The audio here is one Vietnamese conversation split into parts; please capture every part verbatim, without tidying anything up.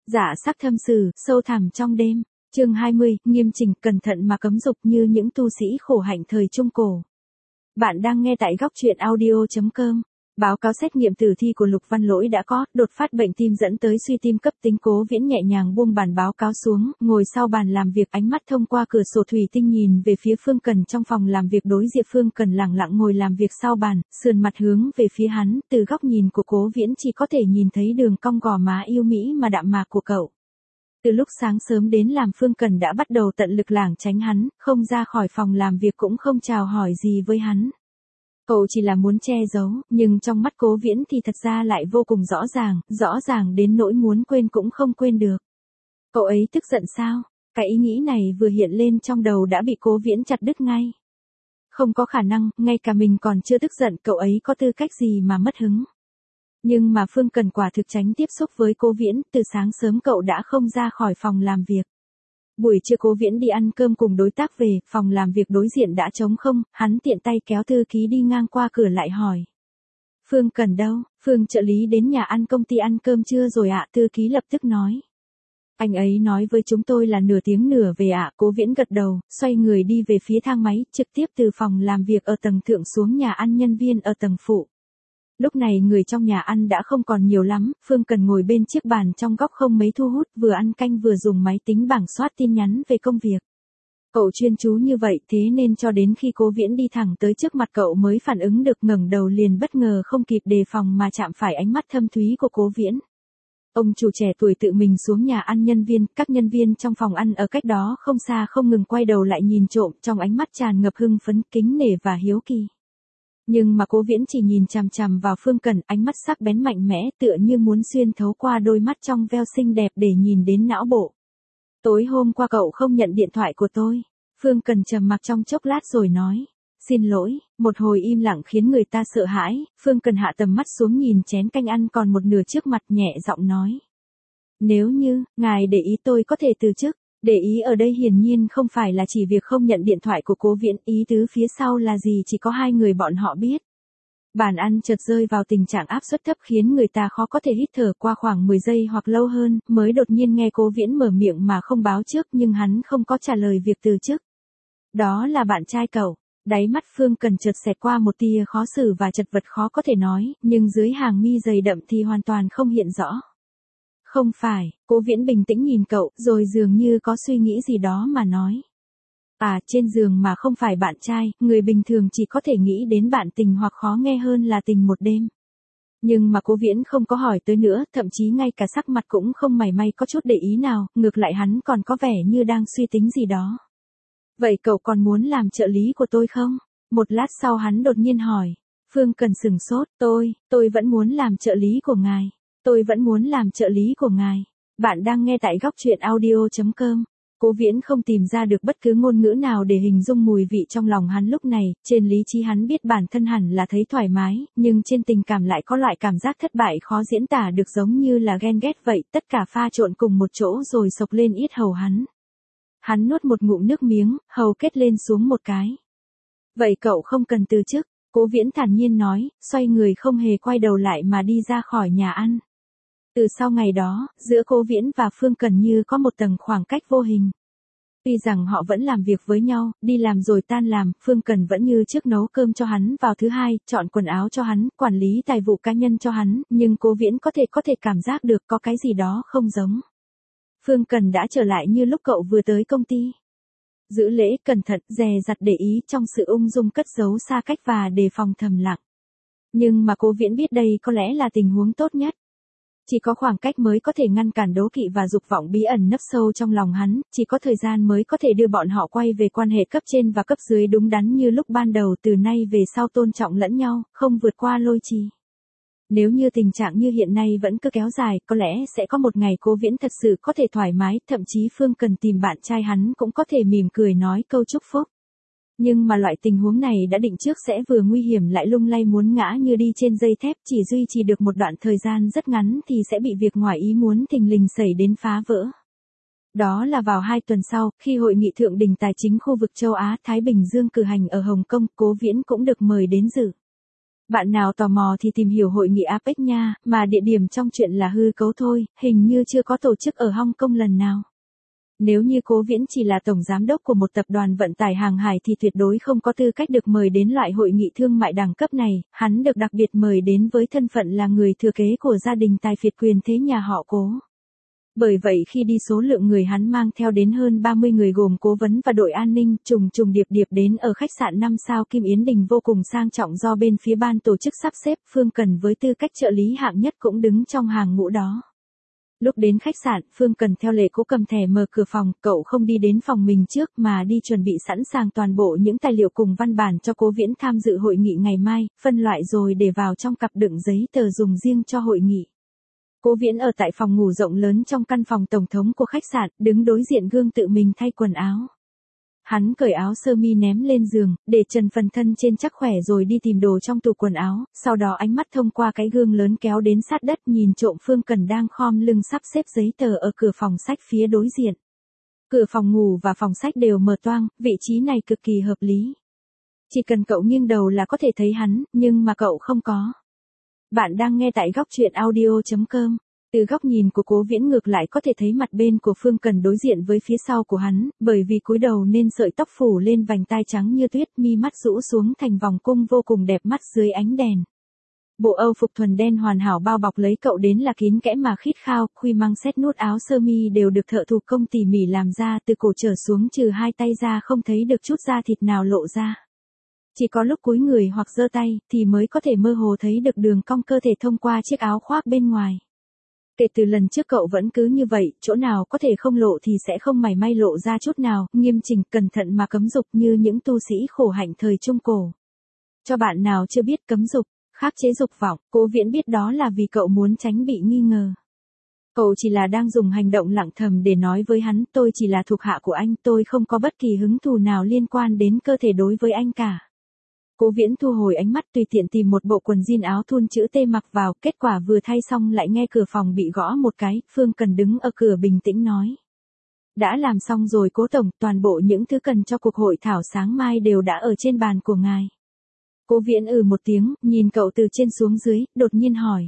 Dạ sắc thâm sử, sâu thẳm trong đêm. Chương hai mươi, nghiêm chỉnh, cẩn thận mà cấm dục như những tu sĩ khổ hạnh thời Trung Cổ. Bạn đang nghe tại góc truyện audio chấm com. Báo cáo xét nghiệm tử thi của Lục Văn Lỗi đã có, đột phát bệnh tim dẫn tới suy tim cấp tính. Cố Viễn nhẹ nhàng buông bàn báo cáo xuống, ngồi sau bàn làm việc, ánh mắt thông qua cửa sổ thủy tinh nhìn về phía Phương Cần trong phòng làm việc đối diện. Phương Cần lặng lặng ngồi làm việc sau bàn, sườn mặt hướng về phía hắn, từ góc nhìn của Cố Viễn chỉ có thể nhìn thấy đường cong gò má yêu mỹ mà đạm mạc của cậu. Từ lúc sáng sớm đến làm, Phương Cần đã bắt đầu tận lực lảng tránh hắn, không ra khỏi phòng làm việc cũng không chào hỏi gì với hắn. Cậu chỉ là muốn che giấu, nhưng trong mắt Cố Viễn thì thật ra lại vô cùng rõ ràng, rõ ràng đến nỗi muốn quên cũng không quên được. Cậu ấy tức giận sao? Cái ý nghĩ này vừa hiện lên trong đầu đã bị Cố Viễn chặt đứt ngay. Không có khả năng, ngay cả mình còn chưa tức giận, cậu ấy có tư cách gì mà mất hứng. Nhưng mà Phương Cần quả thực tránh tiếp xúc với Cố Viễn, từ sáng sớm cậu đã không ra khỏi phòng làm việc. Buổi trưa Cố Viễn đi ăn cơm cùng đối tác về, phòng làm việc đối diện đã trống không, hắn tiện tay kéo thư ký đi ngang qua cửa lại hỏi. Phương Cần đâu? Phương trợ lý đến nhà ăn công ty ăn cơm chưa rồi ạ? Thư ký lập tức nói. Anh ấy nói với chúng tôi là nửa tiếng nữa về ạ. Cố Viễn gật đầu, xoay người đi về phía thang máy, trực tiếp từ phòng làm việc ở tầng thượng xuống nhà ăn nhân viên ở tầng phụ. Lúc này người trong nhà ăn đã không còn nhiều lắm, Phương Cần ngồi bên chiếc bàn trong góc không mấy thu hút, vừa ăn canh vừa dùng máy tính bảng soát tin nhắn về công việc. Cậu chuyên chú như vậy, thế nên cho đến khi Cố Viễn đi thẳng tới trước mặt cậu mới phản ứng được, ngẩng đầu liền bất ngờ không kịp đề phòng mà chạm phải ánh mắt thâm thúy của Cố Viễn. Ông chủ trẻ tuổi tự mình xuống nhà ăn nhân viên, các nhân viên trong phòng ăn ở cách đó không xa không ngừng quay đầu lại nhìn trộm, trong ánh mắt tràn ngập hưng phấn, kính nể và hiếu kỳ. Nhưng mà Cố Viễn chỉ nhìn chằm chằm vào Phương Cần, ánh mắt sắc bén mạnh mẽ, tựa như muốn xuyên thấu qua đôi mắt trong veo xinh đẹp để nhìn đến não bộ. Tối hôm qua cậu không nhận điện thoại của tôi. Phương Cần trầm mặc trong chốc lát rồi nói. Xin lỗi. Một hồi im lặng khiến người ta sợ hãi, Phương Cần hạ tầm mắt xuống nhìn chén canh ăn còn một nửa trước mặt, nhẹ giọng nói. Nếu như, ngài để ý tôi có thể từ chức. Để ý ở đây hiển nhiên không phải là chỉ việc không nhận điện thoại của Cố Viễn, ý tứ phía sau là gì chỉ có hai người bọn họ biết. Bàn ăn chợt rơi vào tình trạng áp suất thấp khiến người ta khó có thể hít thở, qua khoảng mười giây hoặc lâu hơn, mới đột nhiên nghe Cố Viễn mở miệng mà không báo trước, nhưng hắn không có trả lời việc từ chức. Đó là bạn trai cậu. Đáy mắt Phương Cần chợt xẹt qua một tia khó xử và chật vật khó có thể nói, nhưng dưới hàng mi dày đậm thì hoàn toàn không hiện rõ. Không phải. Cố Viễn bình tĩnh nhìn cậu, rồi dường như có suy nghĩ gì đó mà nói. À, trên giường mà không phải bạn trai, người bình thường chỉ có thể nghĩ đến bạn tình hoặc khó nghe hơn là tình một đêm. Nhưng mà Cố Viễn không có hỏi tới nữa, thậm chí ngay cả sắc mặt cũng không mảy may có chút để ý nào, ngược lại hắn còn có vẻ như đang suy tính gì đó. Vậy cậu còn muốn làm trợ lý của tôi không? Một lát sau hắn đột nhiên hỏi. Phương Cần sửng sốt, tôi, tôi vẫn muốn làm trợ lý của ngài. Tôi vẫn muốn làm trợ lý của ngài. Bạn đang nghe tại góc truyện audio chấm com. Cố Viễn không tìm ra được bất cứ ngôn ngữ nào để hình dung mùi vị trong lòng hắn lúc này, trên lý trí hắn biết bản thân hẳn là thấy thoải mái, nhưng trên tình cảm lại có loại cảm giác thất bại khó diễn tả được, giống như là ghen ghét vậy, tất cả pha trộn cùng một chỗ rồi sộc lên yết hầu hắn. Hắn nuốt một ngụm nước miếng, hầu kết lên xuống một cái. Vậy cậu không cần từ chức, Cố Viễn thản nhiên nói, xoay người không hề quay đầu lại mà đi ra khỏi nhà ăn. Từ sau ngày đó, giữa Cố Viễn và Phương Cần như có một tầng khoảng cách vô hình. Tuy rằng họ vẫn làm việc với nhau, đi làm rồi tan làm, Phương Cần vẫn như trước nấu cơm cho hắn vào thứ hai, chọn quần áo cho hắn, quản lý tài vụ cá nhân cho hắn, nhưng Cố Viễn có thể có thể cảm giác được có cái gì đó không giống. Phương Cần đã trở lại như lúc cậu vừa tới công ty. Giữ lễ, cẩn thận, dè dặt để ý trong sự ung dung cất giấu xa cách và đề phòng thầm lặng. Nhưng mà Cố Viễn biết đây có lẽ là tình huống tốt nhất. Chỉ có khoảng cách mới có thể ngăn cản đố kỵ và dục vọng bí ẩn nấp sâu trong lòng hắn, chỉ có thời gian mới có thể đưa bọn họ quay về quan hệ cấp trên và cấp dưới đúng đắn như lúc ban đầu, từ nay về sau tôn trọng lẫn nhau, không vượt qua lôi trì. Nếu như tình trạng như hiện nay vẫn cứ kéo dài, có lẽ sẽ có một ngày Cố Viễn thật sự có thể thoải mái, thậm chí Phương Cần tìm bạn trai hắn cũng có thể mỉm cười nói câu chúc phúc. Nhưng mà loại tình huống này đã định trước sẽ vừa nguy hiểm lại lung lay muốn ngã như đi trên dây thép, chỉ duy trì được một đoạn thời gian rất ngắn thì sẽ bị việc ngoài ý muốn thình lình xảy đến phá vỡ. Đó là vào hai tuần sau, khi hội nghị thượng đỉnh tài chính khu vực châu Á Thái Bình Dương cử hành ở Hồng Kông, Cố Viễn cũng được mời đến dự. Bạn nào tò mò thì tìm hiểu hội nghị a pếch nha, mà địa điểm trong chuyện là hư cấu thôi, hình như chưa có tổ chức ở Hong Kong lần nào. Nếu như Cố Viễn chỉ là tổng giám đốc của một tập đoàn vận tải hàng hải thì tuyệt đối không có tư cách được mời đến loại hội nghị thương mại đẳng cấp này, hắn được đặc biệt mời đến với thân phận là người thừa kế của gia đình tài phiệt quyền thế nhà họ Cố. Bởi vậy khi đi số lượng người hắn mang theo đến hơn ba mươi người gồm cố vấn và đội an ninh trùng trùng điệp điệp đến ở khách sạn năm sao Kim Yến Đình vô cùng sang trọng do bên phía ban tổ chức sắp xếp, Phương Cần với tư cách trợ lý hạng nhất cũng đứng trong hàng ngũ đó. Lúc đến khách sạn, Phương Cần theo lệ cố cầm thẻ mở cửa phòng, cậu không đi đến phòng mình trước mà đi chuẩn bị sẵn sàng toàn bộ những tài liệu cùng văn bản cho Cố Viễn tham dự hội nghị ngày mai, phân loại rồi để vào trong cặp đựng giấy tờ dùng riêng cho hội nghị. Cố Viễn ở tại phòng ngủ rộng lớn trong căn phòng tổng thống của khách sạn, đứng đối diện gương tự mình thay quần áo. Hắn cởi áo sơ mi ném lên giường, để trần phần thân trên chắc khỏe rồi đi tìm đồ trong tủ quần áo, sau đó ánh mắt thông qua cái gương lớn kéo đến sát đất nhìn trộm Phương Cần đang khom lưng sắp xếp giấy tờ ở cửa phòng sách phía đối diện. Cửa phòng ngủ và phòng sách đều mở toang, vị trí này cực kỳ hợp lý. Chỉ cần cậu nghiêng đầu là có thể thấy hắn, nhưng mà cậu không có. Bạn đang nghe tại góc truyện audio chấm com. Từ góc nhìn của Cố Viễn ngược lại có thể thấy mặt bên của Phương Cần đối diện với phía sau của hắn, bởi vì cúi đầu nên sợi tóc phủ lên vành tai trắng như tuyết, mi mắt rũ xuống thành vòng cung vô cùng đẹp mắt dưới ánh đèn. Bộ âu phục thuần đen hoàn hảo bao bọc lấy cậu đến là kín kẽ mà khít khao, khuy măng xét nút áo sơ mi đều được thợ thủ công tỉ mỉ làm ra, từ cổ trở xuống trừ hai tay ra không thấy được chút da thịt nào lộ ra. Chỉ có lúc cúi người hoặc giơ tay thì mới có thể mơ hồ thấy được đường cong cơ thể thông qua chiếc áo khoác bên ngoài. Kể từ lần trước cậu vẫn cứ như vậy, chỗ nào có thể không lộ thì sẽ không mảy may lộ ra chút nào, nghiêm chỉnh, cẩn thận mà cấm dục như những tu sĩ khổ hạnh thời Trung Cổ. Cho bạn nào chưa biết cấm dục, khắc chế dục vọng, Cố Viễn biết đó là vì cậu muốn tránh bị nghi ngờ. Cậu chỉ là đang dùng hành động lặng thầm để nói với hắn, tôi chỉ là thuộc hạ của anh, tôi không có bất kỳ hứng thú nào liên quan đến cơ thể đối với anh cả. Cố Viễn thu hồi ánh mắt tùy tiện tìm một bộ quần jean áo thun chữ T mặc vào, kết quả vừa thay xong lại nghe cửa phòng bị gõ một cái, Phương Cần đứng ở cửa bình tĩnh nói. Đã làm xong rồi Cố Tổng, toàn bộ những thứ cần cho cuộc hội thảo sáng mai đều đã ở trên bàn của ngài. Cố Viễn ừ một tiếng, nhìn cậu từ trên xuống dưới, đột nhiên hỏi.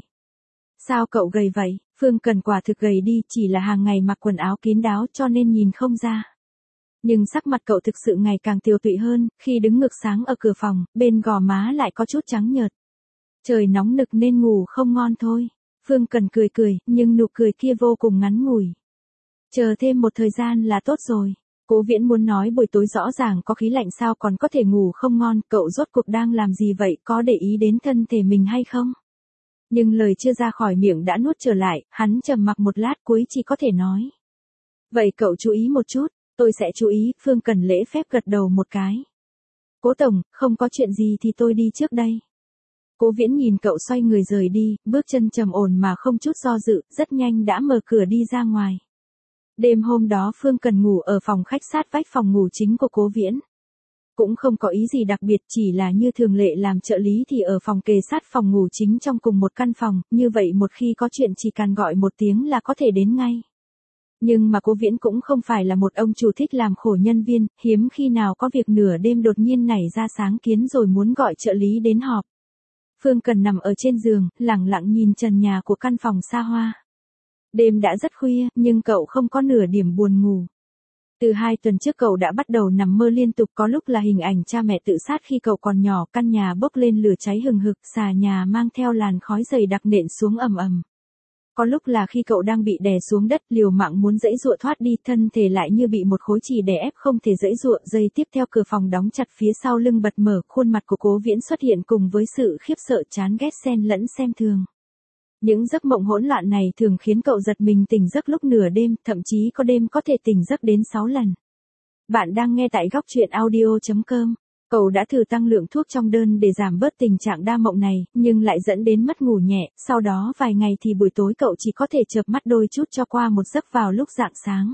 Sao cậu gầy vậy? Phương Cần quả thực gầy đi, chỉ là hàng ngày mặc quần áo kín đáo cho nên nhìn không ra. Nhưng sắc mặt cậu thực sự ngày càng tiều tụy hơn, khi đứng ngược sáng ở cửa phòng, bên gò má lại có chút trắng nhợt. Trời nóng nực nên ngủ không ngon thôi. Phương Cần cười cười, nhưng nụ cười kia vô cùng ngắn ngủi. Chờ thêm một thời gian là tốt rồi. Cố Viễn muốn nói buổi tối rõ ràng có khí lạnh sao còn có thể ngủ không ngon, cậu rốt cuộc đang làm gì vậy, có để ý đến thân thể mình hay không? Nhưng lời chưa ra khỏi miệng đã nuốt trở lại, hắn trầm mặc một lát cuối chỉ có thể nói. Vậy cậu chú ý một chút. Tôi sẽ chú ý, Phương Cần lễ phép gật đầu một cái. Cố Tổng, không có chuyện gì thì tôi đi trước đây. Cố Viễn nhìn cậu xoay người rời đi, bước chân trầm ổn mà không chút do dự, rất nhanh đã mở cửa đi ra ngoài. Đêm hôm đó Phương Cần ngủ ở phòng khách sát vách phòng ngủ chính của Cố Viễn. Cũng không có ý gì đặc biệt, chỉ là như thường lệ làm trợ lý thì ở phòng kề sát phòng ngủ chính trong cùng một căn phòng, như vậy một khi có chuyện chỉ cần gọi một tiếng là có thể đến ngay. Nhưng mà Cố Viễn cũng không phải là một ông chủ thích làm khổ nhân viên, hiếm khi nào có việc nửa đêm đột nhiên nảy ra sáng kiến rồi muốn gọi trợ lý đến họp. Phương Cần nằm ở trên giường, lẳng lặng nhìn trần nhà của căn phòng xa hoa. Đêm đã rất khuya, nhưng cậu không có nửa điểm buồn ngủ. Từ hai tuần trước cậu đã bắt đầu nằm mơ liên tục, có lúc là hình ảnh cha mẹ tự sát khi cậu còn nhỏ, căn nhà bốc lên lửa cháy hừng hực, xà nhà mang theo làn khói dày đặc nện xuống ầm ầm. Có lúc là khi cậu đang bị đè xuống đất liều mạng muốn giãy giụa thoát đi, thân thể lại như bị một khối chì đè ép không thể giãy giụa. Giây tiếp theo cửa phòng đóng chặt phía sau lưng bật mở, khuôn mặt của Cố Viễn xuất hiện cùng với sự khiếp sợ chán ghét xen lẫn xem thường. Những giấc mộng hỗn loạn này thường khiến cậu giật mình tỉnh giấc lúc nửa đêm, thậm chí có đêm có thể tỉnh giấc đến sáu lần. Bạn đang nghe tại góc truyện audio chấm com. Cậu đã thử tăng lượng thuốc trong đơn để giảm bớt tình trạng đa mộng này, nhưng lại dẫn đến mất ngủ nhẹ, sau đó vài ngày thì buổi tối cậu chỉ có thể chợp mắt đôi chút cho qua một giấc vào lúc rạng sáng.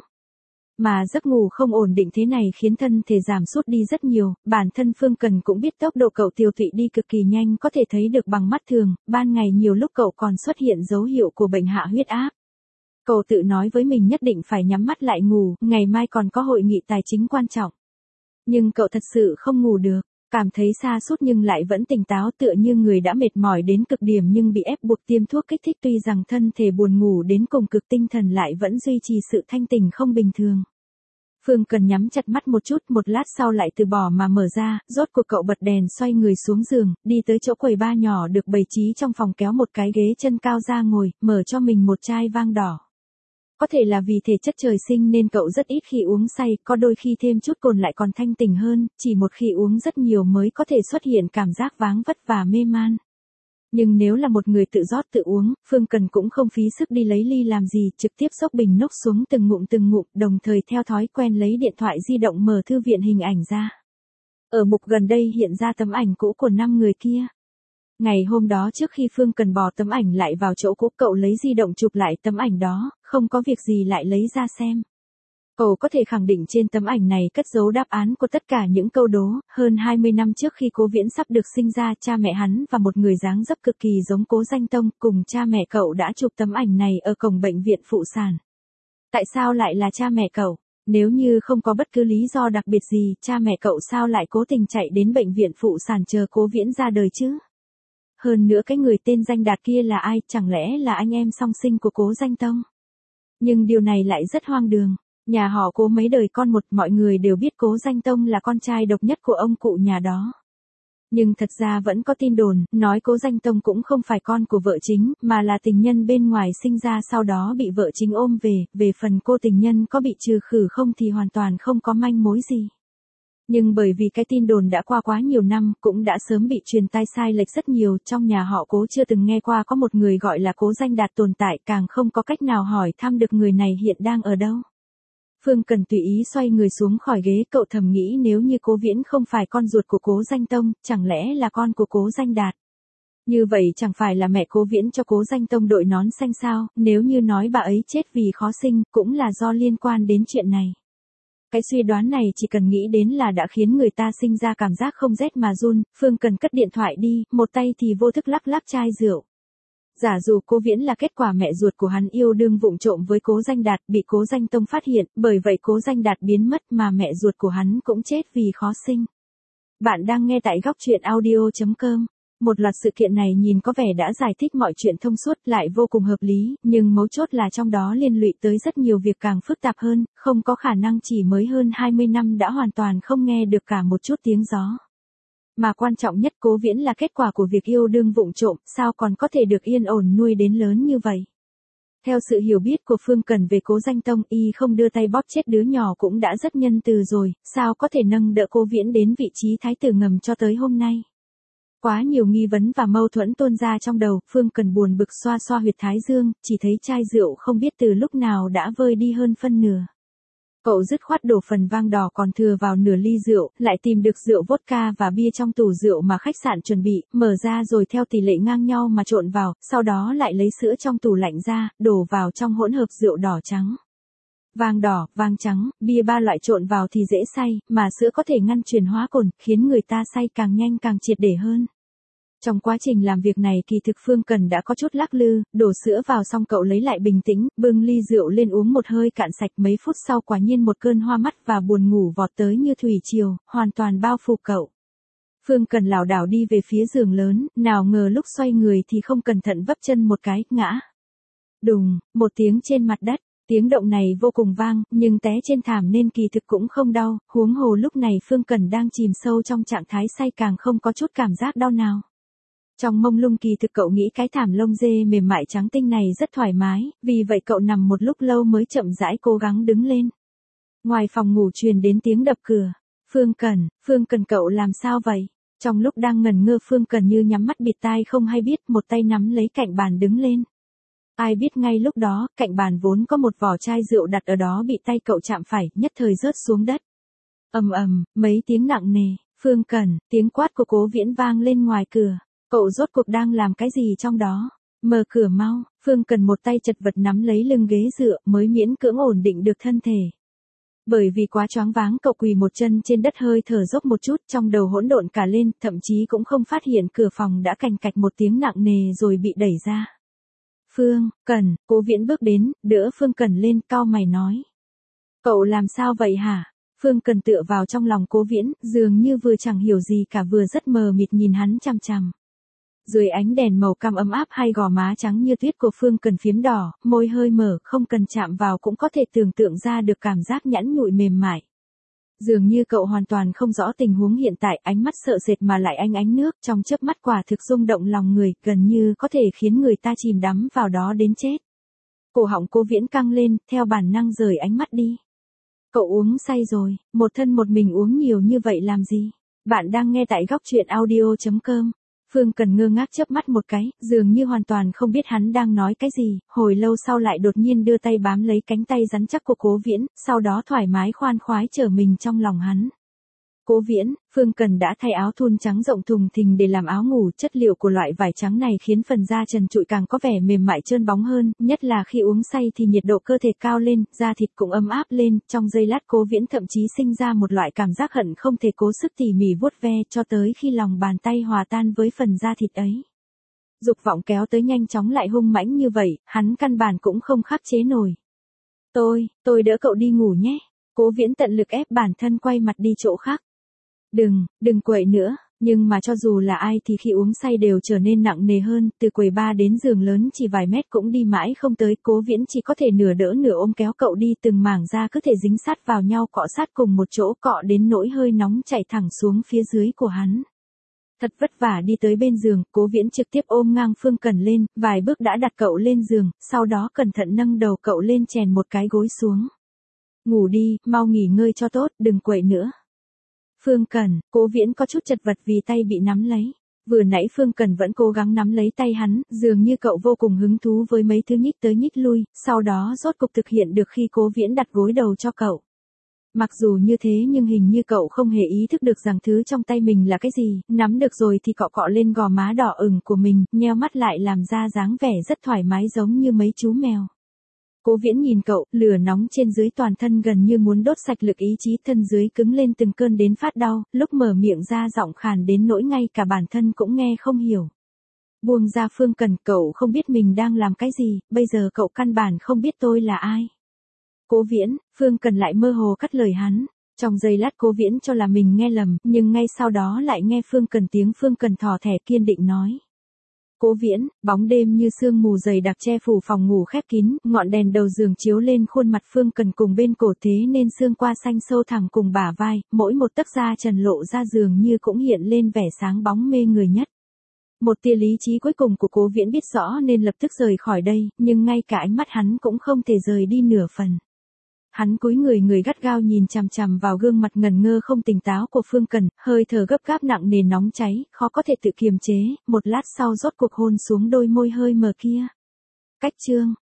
Mà giấc ngủ không ổn định thế này khiến thân thể giảm sút đi rất nhiều, bản thân Phương Cần cũng biết tốc độ cậu tiêu tụy đi cực kỳ nhanh có thể thấy được bằng mắt thường, ban ngày nhiều lúc cậu còn xuất hiện dấu hiệu của bệnh hạ huyết áp. Cậu tự nói với mình nhất định phải nhắm mắt lại ngủ, ngày mai còn có hội nghị tài chính quan trọng. Nhưng cậu thật sự không ngủ được. Cảm thấy sa sút nhưng lại vẫn tỉnh táo, tựa như người đã mệt mỏi đến cực điểm nhưng bị ép buộc tiêm thuốc kích thích, tuy rằng thân thể buồn ngủ đến cùng cực, tinh thần lại vẫn duy trì sự thanh tỉnh không bình thường. Phương Cần nhắm chặt mắt một chút, một lát sau lại từ bỏ mà mở ra, rốt cuộc cậu bật đèn, xoay người xuống giường, đi tới chỗ quầy bar nhỏ được bày trí trong phòng, kéo một cái ghế chân cao ra ngồi, mở cho mình một chai vang đỏ. Có thể là vì thể chất trời sinh nên cậu rất ít khi uống say, có đôi khi thêm chút cồn lại còn thanh tỉnh hơn, chỉ một khi uống rất nhiều mới có thể xuất hiện cảm giác váng vất và mê man. Nhưng nếu là một người tự rót tự uống, Phương Cần cũng không phí sức đi lấy ly làm gì, trực tiếp xốc bình nốc xuống từng ngụm từng ngụm, đồng thời theo thói quen lấy điện thoại di động mở thư viện hình ảnh ra. Ở mục gần đây hiện ra tấm ảnh cũ của năm người kia. Ngày hôm đó trước khi Phương Cần bỏ tấm ảnh lại vào chỗ cũ, cậu lấy di động chụp lại tấm ảnh đó, không có việc gì lại lấy ra xem. Cậu có thể khẳng định trên tấm ảnh này cất giấu đáp án của tất cả những câu đố. Hơn hai mươi năm trước khi Cố Viễn sắp được sinh ra, cha mẹ hắn và một người dáng dấp cực kỳ giống Cố Danh Tông cùng cha mẹ cậu đã chụp tấm ảnh này ở cổng bệnh viện phụ sản. Tại sao lại là cha mẹ cậu? Nếu như không có bất cứ lý do đặc biệt gì, cha mẹ cậu sao lại cố tình chạy đến bệnh viện phụ sản chờ Cố Viễn ra đời chứ? Hơn nữa cái người tên Danh Đạt kia là ai, chẳng lẽ là anh em song sinh của Cố Danh Tông? Nhưng điều này lại rất hoang đường. Nhà họ Cố mấy đời con một, mọi người đều biết Cố Danh Tông là con trai độc nhất của ông cụ nhà đó. Nhưng thật ra vẫn có tin đồn, nói Cố Danh Tông cũng không phải con của vợ chính, mà là tình nhân bên ngoài sinh ra sau đó bị vợ chính ôm về, về phần cô tình nhân có bị trừ khử không thì hoàn toàn không có manh mối gì. Nhưng bởi vì cái tin đồn đã qua quá nhiều năm, cũng đã sớm bị truyền tai sai lệch rất nhiều, trong nhà họ Cố chưa từng nghe qua có một người gọi là Cố Danh Đạt tồn tại, càng không có cách nào hỏi thăm được người này hiện đang ở đâu. Phương Cần tùy ý xoay người xuống khỏi ghế, cậu thầm nghĩ nếu như Cố Viễn không phải con ruột của Cố Danh Tông, chẳng lẽ là con của Cố Danh Đạt? Như vậy chẳng phải là mẹ Cố Viễn cho Cố Danh Tông đội nón xanh sao? Nếu như nói bà ấy chết vì khó sinh, cũng là do liên quan đến chuyện này. Cái suy đoán này chỉ cần nghĩ đến là đã khiến người ta sinh ra cảm giác không rét mà run. Phương Cần cất điện thoại đi, một tay thì vô thức lắc lắc chai rượu. Giả dụ Cố Viễn là kết quả mẹ ruột của hắn yêu đương vụng trộm với Cố Danh Đạt, bị Cố Danh Tông phát hiện, bởi vậy Cố Danh Đạt biến mất mà mẹ ruột của hắn cũng chết vì khó sinh. Bạn đang nghe tại góc truyện audio chấm com. Một loạt sự kiện này nhìn có vẻ đã giải thích mọi chuyện thông suốt, lại vô cùng hợp lý, nhưng mấu chốt là trong đó liên lụy tới rất nhiều việc càng phức tạp hơn, không có khả năng chỉ mới hơn hai mươi năm đã hoàn toàn không nghe được cả một chút tiếng gió. Mà quan trọng nhất, Cố Viễn là kết quả của việc yêu đương vụng trộm, sao còn có thể được yên ổn nuôi đến lớn như vậy? Theo sự hiểu biết của Phương Cần về Cố Danh Tông, y không đưa tay bóp chết đứa nhỏ cũng đã rất nhân từ rồi, sao có thể nâng đỡ Cố Viễn đến vị trí thái tử ngầm cho tới hôm nay? Quá nhiều nghi vấn và mâu thuẫn tuôn ra trong đầu, Phương Cần buồn bực xoa xoa huyệt thái dương, chỉ thấy chai rượu không biết từ lúc nào đã vơi đi hơn phân nửa. Cậu dứt khoát đổ phần vang đỏ còn thừa vào nửa ly rượu, lại tìm được rượu vodka và bia trong tủ rượu mà khách sạn chuẩn bị, mở ra rồi theo tỷ lệ ngang nhau mà trộn vào, sau đó lại lấy sữa trong tủ lạnh ra, đổ vào trong hỗn hợp rượu đỏ trắng. Vang đỏ, vang trắng, bia ba loại trộn vào thì dễ say, mà sữa có thể ngăn chuyển hóa cồn, khiến người ta say càng nhanh càng triệt để hơn. Trong quá trình làm việc này kỳ thực Phương Cần đã có chút lắc lư, đổ sữa vào xong cậu lấy lại bình tĩnh, bưng ly rượu lên uống một hơi cạn sạch, mấy phút sau quả nhiên một cơn hoa mắt và buồn ngủ vọt tới như thủy triều, hoàn toàn bao phủ cậu. Phương Cần lảo đảo đi về phía giường lớn, nào ngờ lúc xoay người thì không cẩn thận vấp chân một cái, ngã. Đùng, một tiếng trên mặt đất. Tiếng động này vô cùng vang, nhưng té trên thảm nên kỳ thực cũng không đau, huống hồ lúc này Phương Cần đang chìm sâu trong trạng thái say càng không có chút cảm giác đau nào. Trong mông lung kỳ thực cậu nghĩ cái thảm lông dê mềm mại trắng tinh này rất thoải mái, vì vậy cậu nằm một lúc lâu mới chậm rãi cố gắng đứng lên. Ngoài phòng ngủ truyền đến tiếng đập cửa. Phương Cần, Phương Cần cậu làm sao vậy? Trong lúc đang ngẩn ngơ Phương Cần như nhắm mắt bịt tai không hay biết, một tay nắm lấy cạnh bàn đứng lên. Ai biết ngay lúc đó, cạnh bàn vốn có một vỏ chai rượu đặt ở đó bị tay cậu chạm phải, nhất thời rớt xuống đất. Ầm ầm, mấy tiếng nặng nề. Phương Cần, tiếng quát của Cố Viễn vang lên ngoài cửa. Cậu rốt cuộc đang làm cái gì trong đó? Mở cửa mau. Phương Cần một tay chật vật nắm lấy lưng ghế dựa mới miễn cưỡng ổn định được thân thể. Bởi vì quá choáng váng cậu quỳ một chân trên đất hơi thở dốc một chút, trong đầu hỗn độn cả lên, thậm chí cũng không phát hiện cửa phòng đã cành cạch một tiếng nặng nề rồi bị đẩy ra. Phương Cần, Cố Viễn bước đến, đỡ Phương Cần lên, cau mày nói. Cậu làm sao vậy hả? Phương Cần tựa vào trong lòng Cố Viễn, dường như vừa chẳng hiểu gì cả vừa rất mờ mịt nhìn hắn chằm chằm. Dưới ánh đèn màu cam ấm áp hai gò má trắng như tuyết của Phương Cần phiếm đỏ, môi hơi mở, không cần chạm vào cũng có thể tưởng tượng ra được cảm giác nhẵn nhụi mềm mại. Dường như cậu hoàn toàn không rõ tình huống hiện tại, ánh mắt sợ sệt mà lại ánh ánh nước, trong chớp mắt quả thực rung động lòng người, gần như có thể khiến người ta chìm đắm vào đó đến chết. Cổ họng Cố Viễn căng lên, theo bản năng rời ánh mắt đi. Cậu uống say rồi, một thân một mình uống nhiều như vậy làm gì? Bạn đang nghe tại góc truyện audio chấm com. Phương Cần ngơ ngác chớp mắt một cái, dường như hoàn toàn không biết hắn đang nói cái gì, hồi lâu sau lại đột nhiên đưa tay bám lấy cánh tay rắn chắc của Cố Viễn, sau đó thoải mái khoan khoái trở mình trong lòng hắn. Cố Viễn, Phương Cần đã thay áo thun trắng rộng thùng thình để làm áo ngủ, chất liệu của loại vải trắng này khiến phần da trần trụi càng có vẻ mềm mại trơn bóng hơn, nhất là khi uống say thì nhiệt độ cơ thể cao lên, da thịt cũng ấm áp lên, trong giây lát Cố Viễn thậm chí sinh ra một loại cảm giác hận không thể cố sức tỉ mỉ vuốt ve cho tới khi lòng bàn tay hòa tan với phần da thịt ấy. Dục vọng kéo tới nhanh chóng lại hung mãnh như vậy, hắn căn bản cũng không khắc chế nổi. Tôi, tôi đỡ cậu đi ngủ nhé. Cố Viễn tận lực ép bản thân quay mặt đi chỗ khác. Đừng, đừng quậy nữa, nhưng mà cho dù là ai thì khi uống say đều trở nên nặng nề hơn, từ quầy bar đến giường lớn chỉ vài mét cũng đi mãi không tới, Cố Viễn chỉ có thể nửa đỡ nửa ôm kéo cậu đi, từng mảng da cứ thể dính sát vào nhau cọ sát cùng một chỗ, cọ đến nỗi hơi nóng chảy thẳng xuống phía dưới của hắn. Thật vất vả đi tới bên giường, Cố Viễn trực tiếp ôm ngang Phương Cần lên, vài bước đã đặt cậu lên giường, sau đó cẩn thận nâng đầu cậu lên chèn một cái gối xuống. Ngủ đi, mau nghỉ ngơi cho tốt, đừng quậy nữa. Phương Cần, Cố Viễn có chút chật vật vì tay bị nắm lấy. Vừa nãy Phương Cần vẫn cố gắng nắm lấy tay hắn, dường như cậu vô cùng hứng thú với mấy thứ nhích tới nhích lui, sau đó rốt cục thực hiện được khi Cố Viễn đặt gối đầu cho cậu. Mặc dù như thế nhưng hình như cậu không hề ý thức được rằng thứ trong tay mình là cái gì, nắm được rồi thì cọ cọ lên gò má đỏ ửng của mình, nheo mắt lại làm ra dáng vẻ rất thoải mái giống như mấy chú mèo. Cố Viễn nhìn cậu, lửa nóng trên dưới toàn thân gần như muốn đốt sạch lực ý chí, thân dưới cứng lên từng cơn đến phát đau, lúc mở miệng ra giọng khàn đến nỗi ngay cả bản thân cũng nghe không hiểu. Buông ra Phương Cần, cậu không biết mình đang làm cái gì, bây giờ cậu căn bản không biết tôi là ai. Cố Viễn, Phương Cần lại mơ hồ cắt lời hắn. Trong giây lát Cố Viễn cho là mình nghe lầm, nhưng ngay sau đó lại nghe Phương Cần tiếng Phương Cần thỏ thẻ kiên định nói. Cố Viễn, bóng đêm như sương mù dày đặc che phủ phòng ngủ khép kín, ngọn đèn đầu giường chiếu lên khuôn mặt Phương Cần cùng bên cổ, thế nên xương qua xanh sâu thẳng cùng bả vai, mỗi một tấc da trần lộ ra giường như cũng hiện lên vẻ sáng bóng mê người nhất. Một tia lý trí cuối cùng của Cố Viễn biết rõ nên lập tức rời khỏi đây, nhưng ngay cả ánh mắt hắn cũng không thể rời đi nửa phần. Hắn cúi người người gắt gao nhìn chằm chằm vào gương mặt ngần ngơ không tỉnh táo của Phương Cần, hơi thở gấp gáp nặng nề nóng cháy, khó có thể tự kiềm chế, một lát sau rốt cuộc hôn xuống đôi môi hơi mờ kia. Cách chương